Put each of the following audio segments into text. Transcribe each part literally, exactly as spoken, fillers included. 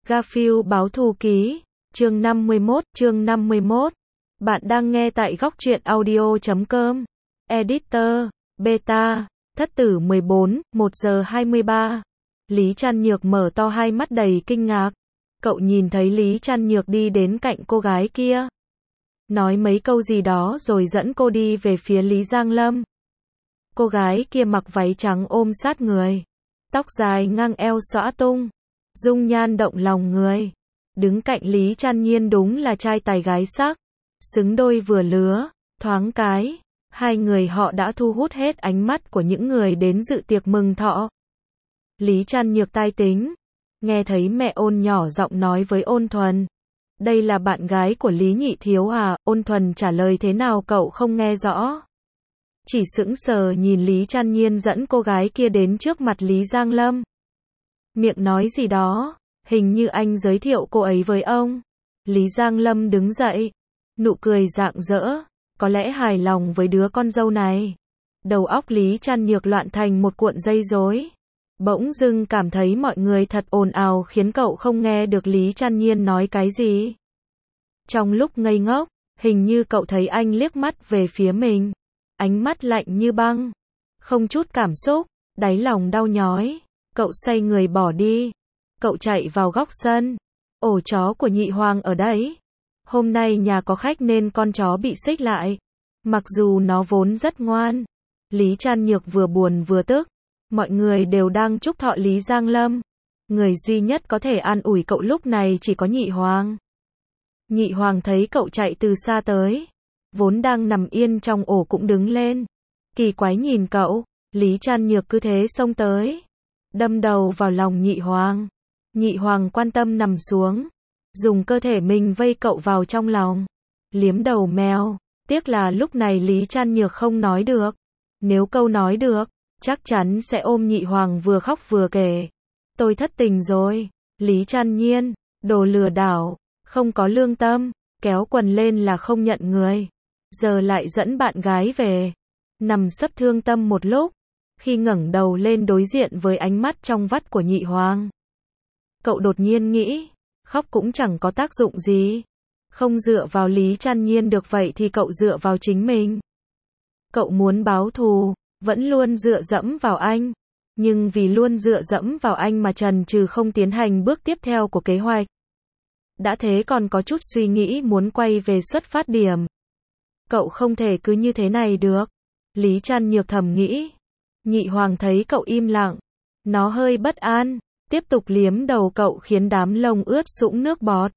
Garfield báo thù ký, chương năm mươi mốt, chương năm mươi mốt. Bạn đang nghe tại góc truyện audio chấm com. Editor, Beta, Thất tử mười bốn, một giờ hai mươi ba. Lý Trăn Nhược mở to hai mắt đầy kinh ngạc. Cậu nhìn thấy Lý Trăn Nhược đi đến cạnh cô gái kia. Nói mấy câu gì đó rồi dẫn cô đi về phía Lý Giang Lâm. Cô gái kia mặc váy trắng ôm sát người. Tóc dài ngang eo xõa tung. Dung nhan động lòng người. Đứng cạnh Lý Trăn Nhiên đúng là trai tài gái sắc. Xứng đôi vừa lứa, thoáng cái. Hai người họ đã thu hút hết ánh mắt của những người đến dự tiệc mừng thọ. Lý Trăn Nhược tai tính. Nghe thấy mẹ Ôn nhỏ giọng nói với Ôn Thuần. Đây là bạn gái của Lý Nhị Thiếu à? Ôn Thuần trả lời thế nào cậu không nghe rõ. Chỉ sững sờ nhìn Lý Trăn Nhiên dẫn cô gái kia đến trước mặt Lý Giang Lâm. Miệng nói gì đó, hình như anh giới thiệu cô ấy với ông. Lý Giang Lâm đứng dậy, nụ cười rạng rỡ, có lẽ hài lòng với đứa con dâu này. Đầu óc Lý Trăn Nhược loạn thành một cuộn dây rối. Bỗng dưng cảm thấy mọi người thật ồn ào khiến cậu không nghe được Lý Trăn Nhiên nói cái gì. Trong lúc ngây ngốc, hình như cậu thấy anh liếc mắt về phía mình. Ánh mắt lạnh như băng, không chút cảm xúc, đáy lòng đau nhói. Cậu xoay người bỏ đi. Cậu chạy vào góc sân. Ổ chó của Nhị Hoàng ở đấy. Hôm nay nhà có khách nên con chó bị xích lại. Mặc dù nó vốn rất ngoan. Lý Trăn Nhược vừa buồn vừa tức. Mọi người đều đang chúc thọ Lý Giang Lâm. Người duy nhất có thể an ủi cậu lúc này chỉ có Nhị Hoàng. Nhị Hoàng thấy cậu chạy từ xa tới. Vốn đang nằm yên trong ổ cũng đứng lên. Kỳ quái nhìn cậu. Lý Trăn Nhược cứ thế xông tới. Đâm đầu vào lòng Nhị Hoàng. Nhị Hoàng quan tâm nằm xuống. Dùng cơ thể mình vây cậu vào trong lòng. Liếm đầu mèo. Tiếc là lúc này Lý Trăn Nhược không nói được. Nếu câu nói được, chắc chắn sẽ ôm Nhị Hoàng vừa khóc vừa kể. Tôi thất tình rồi. Lý Trăn Nhiên, đồ lừa đảo, không có lương tâm, kéo quần lên là không nhận người. Giờ lại dẫn bạn gái về. Nằm sấp thương tâm một lúc. Khi ngẩng đầu lên đối diện với ánh mắt trong vắt của Nhị Hoàng. Cậu đột nhiên nghĩ, khóc cũng chẳng có tác dụng gì. Không dựa vào Lý Trăn Nhiên được vậy thì cậu dựa vào chính mình. Cậu muốn báo thù, vẫn luôn dựa dẫm vào anh. Nhưng vì luôn dựa dẫm vào anh mà chần chừ không tiến hành bước tiếp theo của kế hoạch. Đã thế còn có chút suy nghĩ muốn quay về xuất phát điểm. Cậu không thể cứ như thế này được. Lý Trăn Nhược thầm nghĩ. Nhị Hoàng thấy cậu im lặng. Nó hơi bất an. Tiếp tục liếm đầu cậu khiến đám lông ướt sũng nước bọt.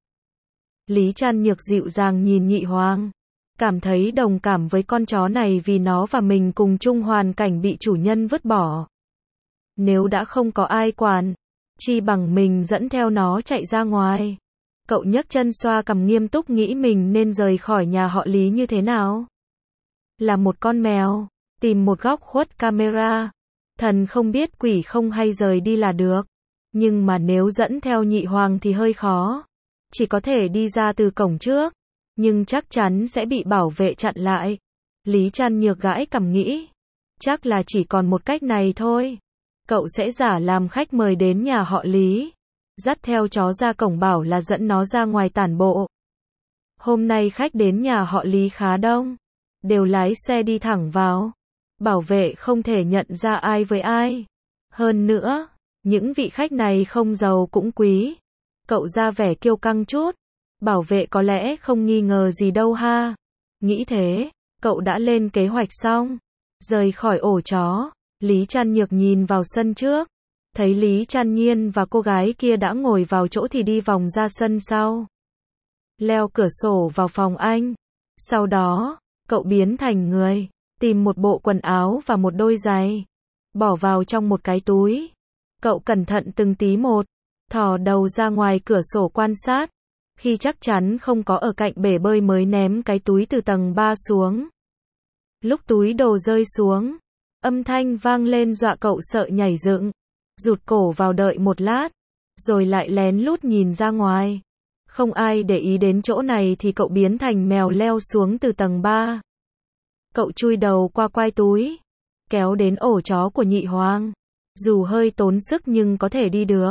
Lý Trăn Nhược dịu dàng nhìn Nhị Hoàng. Cảm thấy đồng cảm với con chó này vì nó và mình cùng chung hoàn cảnh bị chủ nhân vứt bỏ. Nếu đã không có ai quản, chi bằng mình dẫn theo nó chạy ra ngoài. Cậu nhấc chân xoa cằm nghiêm túc nghĩ mình nên rời khỏi nhà họ Lý như thế nào. Là một con mèo, tìm một góc khuất camera. Thần không biết quỷ không hay rời đi là được. Nhưng mà nếu dẫn theo Nhị Hoàng thì hơi khó. Chỉ có thể đi ra từ cổng trước. Nhưng chắc chắn sẽ bị bảo vệ chặn lại. Lý Trăn Nhược gãi cằm nghĩ. Chắc là chỉ còn một cách này thôi. Cậu sẽ giả làm khách mời đến nhà họ Lý. Dắt theo chó ra cổng bảo là dẫn nó ra ngoài tản bộ. Hôm nay khách đến nhà họ Lý khá đông. Đều lái xe đi thẳng vào. Bảo vệ không thể nhận ra ai với ai. Hơn nữa, những vị khách này không giàu cũng quý. Cậu ra vẻ kiêu căng chút. Bảo vệ có lẽ không nghi ngờ gì đâu ha. Nghĩ thế, cậu đã lên kế hoạch xong. Rời khỏi ổ chó, Lý Trăn Nhược nhìn vào sân trước. Thấy Lý Trăn Nhiên và cô gái kia đã ngồi vào chỗ thì đi vòng ra sân sau. Leo cửa sổ vào phòng anh. Sau đó, cậu biến thành người. Tìm một bộ quần áo và một đôi giày. Bỏ vào trong một cái túi. Cậu cẩn thận từng tí một. Thò đầu ra ngoài cửa sổ quan sát. Khi chắc chắn không có ở cạnh bể bơi mới ném cái túi từ tầng ba xuống. Lúc túi đồ rơi xuống, âm thanh vang lên dọa cậu sợ nhảy dựng. Rụt cổ vào đợi một lát. Rồi lại lén lút nhìn ra ngoài. Không ai để ý đến chỗ này thì cậu biến thành mèo leo xuống từ tầng ba. Cậu chui đầu qua quai túi. Kéo đến ổ chó của Nhị Hoàng. Dù hơi tốn sức nhưng có thể đi được.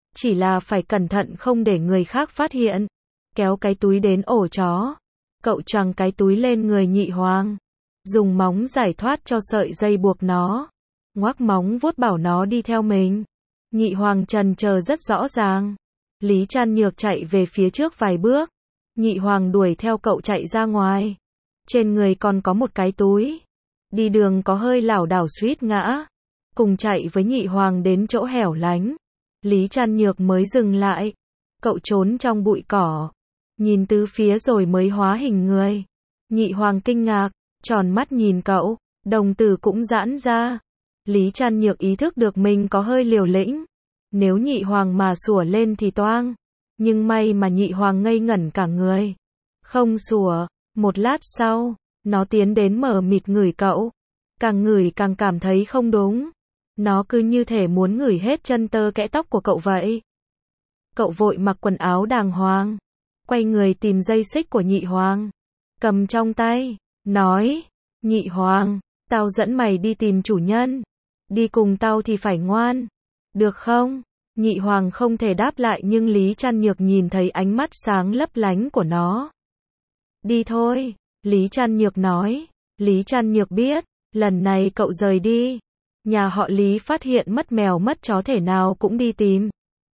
chỉ là phải cẩn thận không để người khác phát hiện. Kéo cái túi đến ổ chó. Cậu choàng cái túi lên người Nhị Hoàng. Dùng móng giải thoát cho sợi dây buộc nó. Ngoác móng vuốt bảo nó đi theo mình. Nhị Hoàng trần chờ rất rõ ràng. Lý Trăn Nhược chạy về phía trước vài bước. Nhị Hoàng đuổi theo cậu chạy ra ngoài. Trên người còn có một cái túi. Đi đường có hơi lảo đảo suýt ngã. Cùng chạy với Nhị Hoàng đến chỗ hẻo lánh. Lý Trăn Nhược mới dừng lại. Cậu trốn trong bụi cỏ. Nhìn tứ phía rồi mới hóa hình người. Nhị Hoàng kinh ngạc, tròn mắt nhìn cậu. Đồng tử cũng giãn ra. Lý Trăn Nhược ý thức được mình có hơi liều lĩnh. Nếu Nhị Hoàng mà sủa lên thì toang. Nhưng may mà Nhị Hoàng ngây ngẩn cả người. Không sủa. Một lát sau, nó tiến đến mờ mịt ngửi cậu. Càng ngửi càng cảm thấy không đúng. Nó cứ như thể muốn ngửi hết chân tơ kẽ tóc của cậu vậy. Cậu vội mặc quần áo đàng hoàng. Quay người tìm dây xích của Nhị Hoàng. Cầm trong tay. Nói. Nhị Hoàng, tao dẫn mày đi tìm chủ nhân. Đi cùng tao thì phải ngoan. Được không? Nhị Hoàng không thể đáp lại nhưng Lý Trăn Nhược nhìn thấy ánh mắt sáng lấp lánh của nó. Đi thôi. Lý Trăn Nhược nói. Lý Trăn Nhược biết. Lần này cậu rời đi. Nhà họ Lý phát hiện mất mèo mất chó thể nào cũng đi tìm.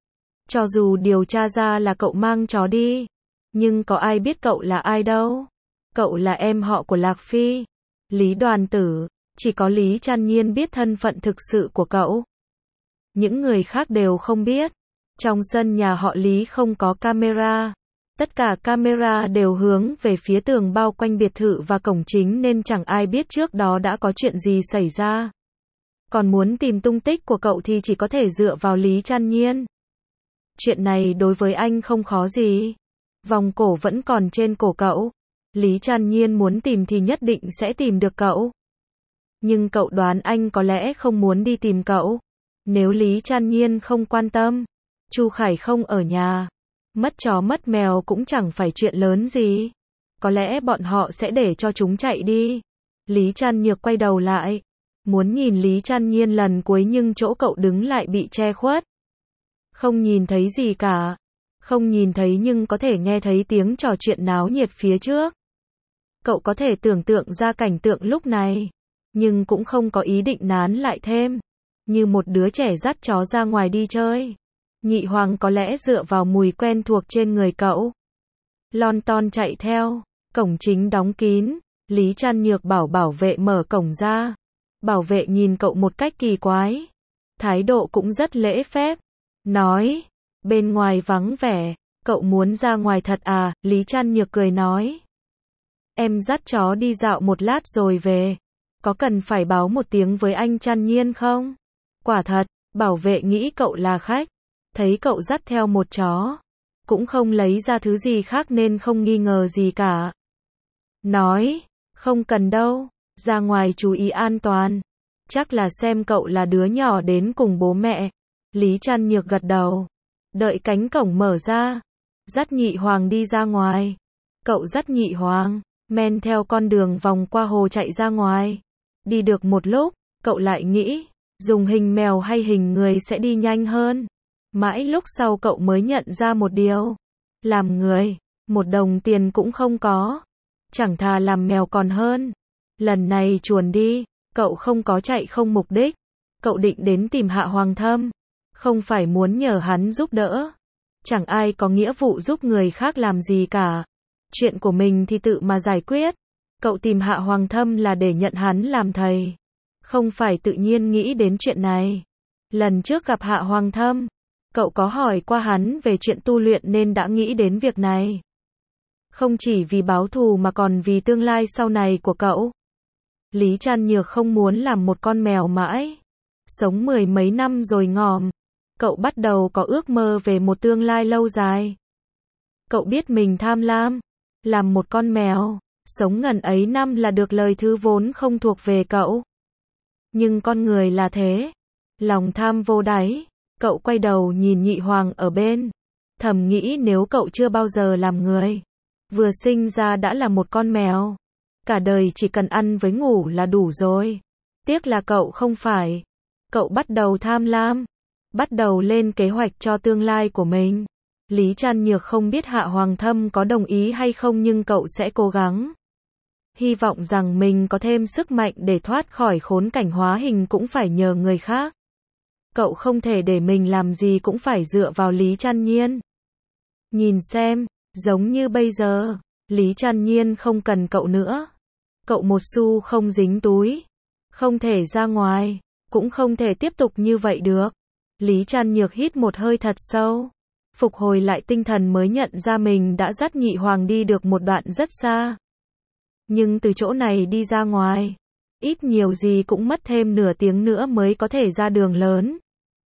Cho dù điều tra ra là cậu mang chó đi. Nhưng có ai biết cậu là ai đâu. Cậu là em họ của Lạc Phi. Lý Đoàn Tử. Chỉ có Lý Trăn Nhiên biết thân phận thực sự của cậu. Những người khác đều không biết. Trong sân nhà họ Lý không có camera. Tất cả camera đều hướng về phía tường bao quanh biệt thự và cổng chính nên chẳng ai biết trước đó đã có chuyện gì xảy ra. Còn muốn tìm tung tích của cậu thì chỉ có thể dựa vào Lý Trăn Nhiên. Chuyện này đối với anh không khó gì. Vòng cổ vẫn còn trên cổ cậu. Lý Trăn Nhiên muốn tìm thì nhất định sẽ tìm được cậu. Nhưng cậu đoán anh có lẽ không muốn đi tìm cậu. Nếu Lý Trăn Nhiên không quan tâm, Chu Khải không ở nhà, mất chó mất mèo cũng chẳng phải chuyện lớn gì. Có lẽ bọn họ sẽ để cho chúng chạy đi. Lý Trăn Nhược quay đầu lại. Muốn nhìn Lý Trăn Nhiên lần cuối nhưng chỗ cậu đứng lại bị che khuất. Không nhìn thấy gì cả. Không nhìn thấy nhưng có thể nghe thấy tiếng trò chuyện náo nhiệt phía trước. Cậu có thể tưởng tượng ra cảnh tượng lúc này. Nhưng cũng không có ý định nán lại thêm. Như một đứa trẻ dắt chó ra ngoài đi chơi. Nhị Hoàng có lẽ dựa vào mùi quen thuộc trên người cậu. Lon ton chạy theo. Cổng chính đóng kín. Lý Trăn Nhược bảo bảo vệ mở cổng ra. Bảo vệ nhìn cậu một cách kỳ quái. Thái độ cũng rất lễ phép. Nói. Bên ngoài vắng vẻ. Cậu muốn ra ngoài thật à? Lý Trăn Nhược cười nói. Em dắt chó đi dạo một lát rồi về. Có cần phải báo một tiếng với anh Trăn Nhiên không? Quả thật, bảo vệ nghĩ cậu là khách. Thấy cậu dắt theo một chó. Cũng không lấy ra thứ gì khác nên không nghi ngờ gì cả. Nói, không cần đâu. Ra ngoài chú ý an toàn. Chắc là xem cậu là đứa nhỏ đến cùng bố mẹ. Lý Trăn Nhược gật đầu. Đợi cánh cổng mở ra. Dắt Nhị Hoàng đi ra ngoài. Cậu dắt Nhị Hoàng. Men theo con đường vòng qua hồ chạy ra ngoài. Đi được một lúc, cậu lại nghĩ, dùng hình mèo hay hình người sẽ đi nhanh hơn. Mãi lúc sau cậu mới nhận ra một điều. Làm người, một đồng tiền cũng không có. Chẳng thà làm mèo còn hơn. Lần này chuồn đi, cậu không có chạy không mục đích. Cậu định đến tìm Hạ Hoàng Thâm. Không phải muốn nhờ hắn giúp đỡ. Chẳng ai có nghĩa vụ giúp người khác làm gì cả. Chuyện của mình thì tự mà giải quyết. Cậu tìm Hạ Hoàng Thâm là để nhận hắn làm thầy. Không phải tự nhiên nghĩ đến chuyện này. Lần trước gặp Hạ Hoàng Thâm, cậu có hỏi qua hắn về chuyện tu luyện nên đã nghĩ đến việc này. Không chỉ vì báo thù mà còn vì tương lai sau này của cậu. Lý Trăn Nhược không muốn làm một con mèo mãi. Sống mười mấy năm rồi ngòm. Cậu bắt đầu có ước mơ về một tương lai lâu dài. Cậu biết mình tham lam. Làm một con mèo. Sống ngần ấy năm là được lời thứ vốn không thuộc về cậu. Nhưng con người là thế. Lòng tham vô đáy. Cậu quay đầu nhìn Nhị Hoàng ở bên. Thầm nghĩ nếu cậu chưa bao giờ làm người. Vừa sinh ra đã là một con mèo. Cả đời chỉ cần ăn với ngủ là đủ rồi. Tiếc là cậu không phải. Cậu bắt đầu tham lam. bắt đầu lên kế hoạch cho tương lai của mình. Lý Trăn Nhược không biết Hạ Hoàng Thâm có đồng ý hay không nhưng cậu sẽ cố gắng. Hy vọng rằng mình có thêm sức mạnh để thoát khỏi khốn cảnh hóa hình cũng phải nhờ người khác. Cậu không thể để mình làm gì cũng phải dựa vào Lý Trăn Nhiên. Nhìn xem, giống như bây giờ, Lý Trăn Nhiên không cần cậu nữa. Cậu một xu không dính túi. Không thể ra ngoài, cũng không thể tiếp tục như vậy được. Lý Trăn Nhược hít một hơi thật sâu. Phục hồi lại tinh thần mới nhận ra mình đã dắt Nhị Hoàng đi được một đoạn rất xa. Nhưng từ chỗ này đi ra ngoài, ít nhiều gì cũng mất thêm nửa tiếng nữa mới có thể ra đường lớn.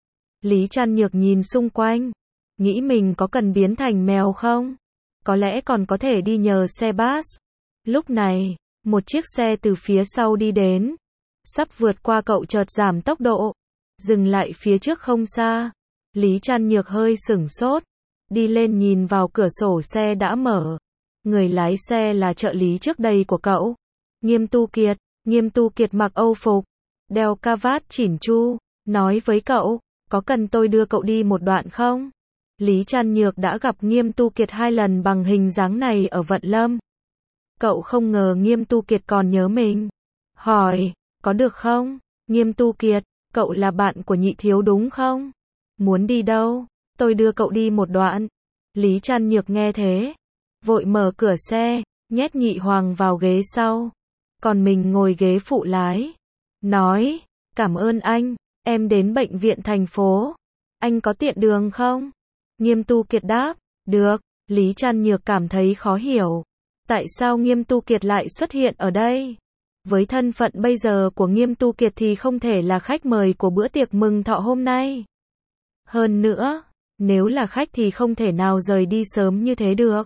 Lý Trăn Nhược nhìn xung quanh, nghĩ mình có cần biến thành mèo không? Có lẽ còn có thể đi nhờ xe bus. Lúc này, một chiếc xe từ phía sau đi đến, sắp vượt qua cậu chợt giảm tốc độ, dừng lại phía trước không xa. Lý Trăn Nhược hơi sửng sốt, đi lên nhìn vào cửa sổ xe đã mở. Người lái xe là trợ lý trước đây của cậu, Nghiêm Tu Kiệt. Nghiêm Tu Kiệt mặc Âu phục, đeo cà vạt chỉn chu, nói với cậu, có cần tôi đưa cậu đi một đoạn không? Lý Trăn Nhược đã gặp Nghiêm Tu Kiệt hai lần bằng hình dáng này ở Vận Lâm. Cậu không ngờ Nghiêm Tu Kiệt còn nhớ mình. Hỏi, có được không? Nghiêm Tu Kiệt, cậu là bạn của Nhị Thiếu đúng không? Muốn đi đâu? Tôi đưa cậu đi một đoạn. Lý Trăn Nhược nghe thế, vội mở cửa xe, nhét Nhị Hoàng vào ghế sau. Còn mình ngồi ghế phụ lái. Nói, cảm ơn anh, em đến bệnh viện thành phố. Anh có tiện đường không? Nghiêm Tu Kiệt đáp, được. Lý Trăn Nhược cảm thấy khó hiểu. Tại sao Nghiêm Tu Kiệt lại xuất hiện ở đây? Với thân phận bây giờ của Nghiêm Tu Kiệt thì không thể là khách mời của bữa tiệc mừng thọ hôm nay. Hơn nữa, nếu là khách thì không thể nào rời đi sớm như thế được.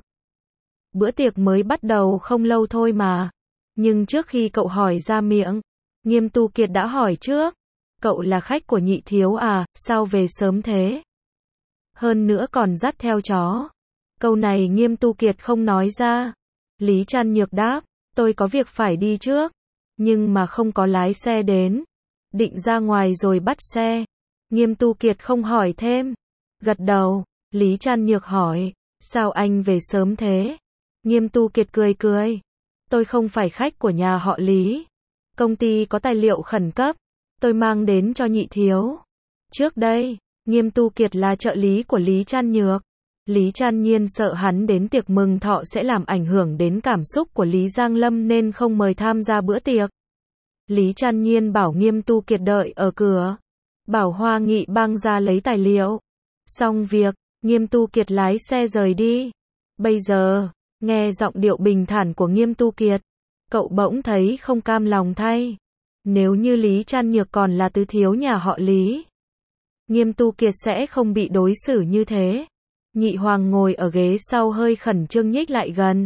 Bữa tiệc mới bắt đầu không lâu thôi mà. Nhưng trước khi cậu hỏi ra miệng, Nghiêm Tu Kiệt đã hỏi trước. Cậu là khách của Nhị Thiếu à, sao về sớm thế? Hơn nữa còn dắt theo chó. Câu này Nghiêm Tu Kiệt không nói ra. Lý Trăn Nhược đáp, tôi có việc phải đi trước. Nhưng mà không có lái xe đến. Định ra ngoài rồi bắt xe. Nghiêm Tu Kiệt không hỏi thêm. Gật đầu, Lý Trăn Nhược hỏi, sao anh về sớm thế? Nghiêm Tu Kiệt cười cười. Tôi không phải khách của nhà họ Lý. Công ty có tài liệu khẩn cấp. Tôi mang đến cho Nhị Thiếu. Trước đây, Nghiêm Tu Kiệt là trợ lý của Lý Trăn Nhược. Lý Trăn Nhiên sợ hắn đến tiệc mừng thọ sẽ làm ảnh hưởng đến cảm xúc của Lý Giang Lâm nên không mời tham gia bữa tiệc. Lý Trăn Nhiên bảo Nghiêm Tu Kiệt đợi ở cửa. Bảo Hoa Nghị băng ra lấy tài liệu. Xong việc, Nghiêm Tu Kiệt lái xe rời đi. Bây giờ, nghe giọng điệu bình thản của Nghiêm Tu Kiệt, cậu bỗng thấy không cam lòng thay. Nếu như Lý Trăn Nhược còn là tứ thiếu nhà họ Lý, Nghiêm Tu Kiệt sẽ không bị đối xử như thế. Nhị Hoàng ngồi ở ghế sau hơi khẩn trương nhích lại gần.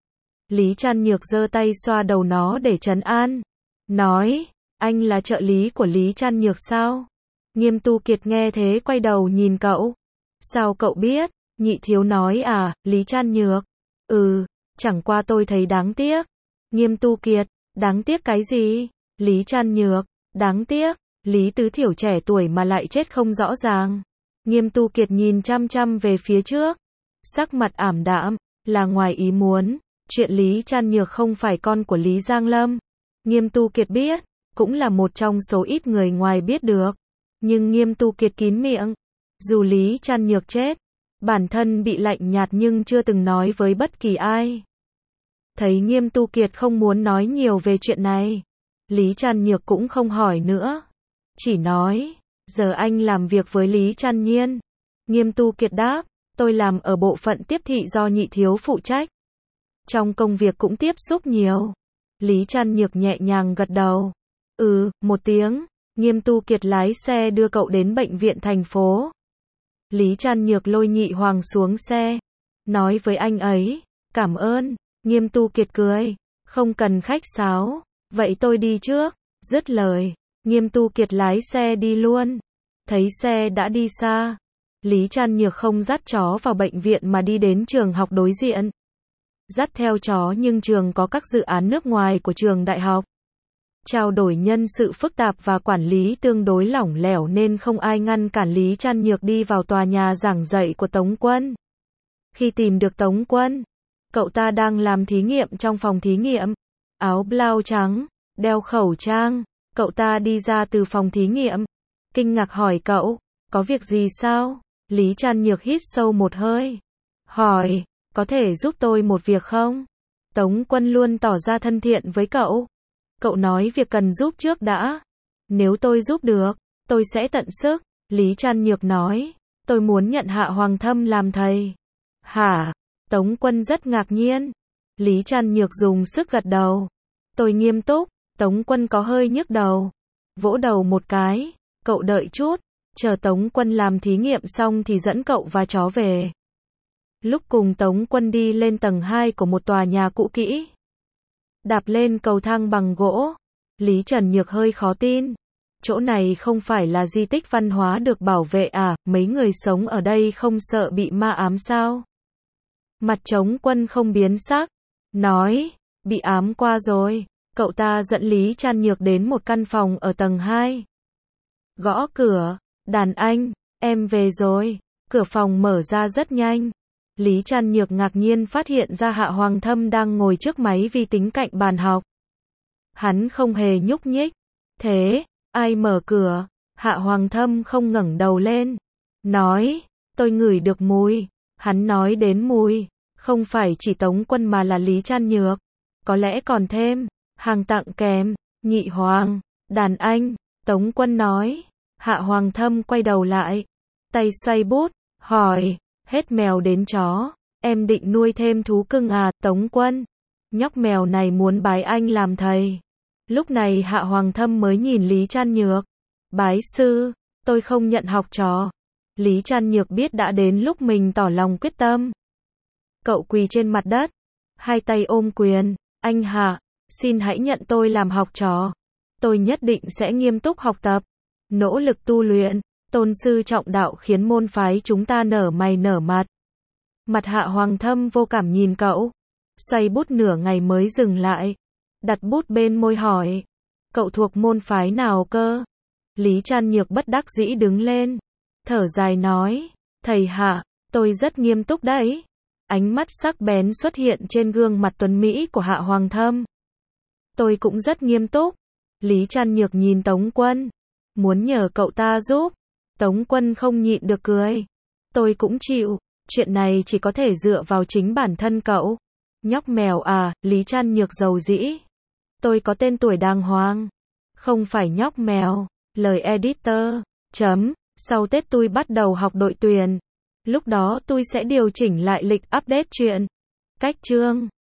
Lý Trăn Nhược giơ tay xoa đầu nó để trấn an. Nói, anh là trợ lý của Lý Trăn Nhược sao? Nghiêm Tu Kiệt nghe thế quay đầu nhìn cậu. Sao cậu biết? Nhị Thiếu nói à, Lý Trăn Nhược. Ừ, chẳng qua tôi thấy đáng tiếc. Nghiêm Tu Kiệt, đáng tiếc cái gì? Lý Trăn Nhược, đáng tiếc, Lý Tứ Thiểu trẻ tuổi mà lại chết không rõ ràng. Nghiêm Tu Kiệt nhìn chăm chăm về phía trước. Sắc mặt ảm đạm, là ngoài ý muốn. Chuyện Lý Trăn Nhược không phải con của Lý Giang Lâm. Nghiêm Tu Kiệt biết, cũng là một trong số ít người ngoài biết được. Nhưng Nghiêm Tu Kiệt kín miệng. Dù Lý Trăn Nhược chết, bản thân bị lạnh nhạt nhưng chưa từng nói với bất kỳ ai. Thấy Nghiêm Tu Kiệt không muốn nói nhiều về chuyện này, Lý Trăn Nhược cũng không hỏi nữa. Chỉ nói, giờ anh làm việc với Lý Trăn Nhiên. Nghiêm Tu Kiệt đáp, tôi làm ở bộ phận tiếp thị do Nhị Thiếu phụ trách. Trong công việc cũng tiếp xúc nhiều. Lý Trăn Nhược nhẹ nhàng gật đầu. Ừ, một tiếng. Nghiêm Tu Kiệt lái xe đưa cậu đến bệnh viện thành phố. Lý Trăn Nhược lôi Nhị Hoàng xuống xe. Nói với anh ấy, cảm ơn. Nghiêm Tu Kiệt cười. Không cần khách sáo. Vậy tôi đi trước. Dứt lời, Nghiêm Tu Kiệt lái xe đi luôn. Thấy xe đã đi xa, Lý Trăn Nhược không dắt chó vào bệnh viện mà đi đến trường học đối diện. Dắt theo chó nhưng trường có các dự án nước ngoài của trường đại học. Trao đổi nhân sự phức tạp và quản lý tương đối lỏng lẻo nên không ai ngăn cản Lý Trăn Nhược đi vào tòa nhà giảng dạy của Tống Quân. Khi tìm được Tống Quân, cậu ta đang làm thí nghiệm trong phòng thí nghiệm. Áo blau trắng, đeo khẩu trang, cậu ta đi ra từ phòng thí nghiệm. Kinh ngạc hỏi cậu, có việc gì sao? Lý Trăn Nhược hít sâu một hơi. Hỏi, có thể giúp tôi một việc không? Tống Quân luôn tỏ ra thân thiện với cậu. Cậu nói việc cần giúp trước đã. Nếu tôi giúp được, tôi sẽ tận sức. Lý Trăn Nhược nói, tôi muốn nhận Hạ Hoàng Thâm làm thầy. Hả? Tống Quân rất ngạc nhiên. Lý Trăn Nhược dùng sức gật đầu. Tôi nghiêm túc. Tống Quân có hơi nhức đầu. Vỗ đầu một cái. Cậu đợi chút. Chờ Tống Quân làm thí nghiệm xong thì dẫn cậu và chó về. Lúc cùng Tống Quân đi lên tầng hai của một tòa nhà cũ kỹ. Đạp lên cầu thang bằng gỗ. Lý Trần Nhược hơi khó tin. Chỗ này không phải là di tích văn hóa được bảo vệ à, mấy người sống ở đây không sợ bị ma ám sao? Mặt Tống Quân không biến sắc. Nói, bị ám qua rồi. Cậu ta dẫn Lý Trăn Nhược đến một căn phòng ở tầng hai. Gõ cửa. Đàn anh, em về rồi. Cửa phòng mở ra rất nhanh. Lý Trăn Nhược ngạc nhiên phát hiện ra Hạ Hoàng Thâm đang ngồi trước máy vi tính cạnh bàn học. Hắn không hề nhúc nhích. Thế, ai mở cửa? Hạ Hoàng Thâm không ngẩng đầu lên. Nói, tôi ngửi được mùi. Hắn nói đến mùi. Không phải chỉ Tống Quân mà là Lý Trăn Nhược. Có lẽ còn thêm. Hàng tặng kèm. Nhị Hoàng. Đàn anh. Tống Quân nói. Hạ Hoàng Thâm quay đầu lại. Tay xoay bút. Hỏi. Hết mèo đến chó. Em định nuôi thêm thú cưng à? Tống Quân. Nhóc mèo này muốn bái anh làm thầy. Lúc này Hạ Hoàng Thâm mới nhìn Lý Trăn Nhược. Bái sư. Tôi không nhận học trò. Lý Trăn Nhược biết đã đến lúc mình tỏ lòng quyết tâm. Cậu quỳ trên mặt đất. Hai tay ôm quyền. Anh Hạ. Xin hãy nhận tôi làm học trò. Tôi nhất định sẽ nghiêm túc học tập. Nỗ lực tu luyện. Tôn sư trọng đạo khiến môn phái chúng ta nở mày nở mặt. Mặt Hạ Hoàng Thâm vô cảm nhìn cậu. Xoay bút nửa ngày mới dừng lại. Đặt bút bên môi hỏi. Cậu thuộc môn phái nào cơ? Lý Trăn Nhược bất đắc dĩ đứng lên. Thở dài nói. Thầy Hạ, tôi rất nghiêm túc đấy. Ánh mắt sắc bén xuất hiện trên gương mặt tuấn mỹ của Hạ Hoàng Thâm. Tôi cũng rất nghiêm túc. Lý Trăn Nhược nhìn Tống Quân. Muốn nhờ cậu ta giúp. Tống Quân không nhịn được cười. Tôi cũng chịu. Chuyện này chỉ có thể dựa vào chính bản thân cậu. Nhóc mèo à? Lý Trăn Nhược dầu dĩ. Tôi có tên tuổi đàng hoàng. Không phải nhóc mèo. Lời editor. Chấm. Sau Tết tôi bắt đầu học đội tuyển. Lúc đó tôi sẽ điều chỉnh lại lịch update chuyện. Cách chương.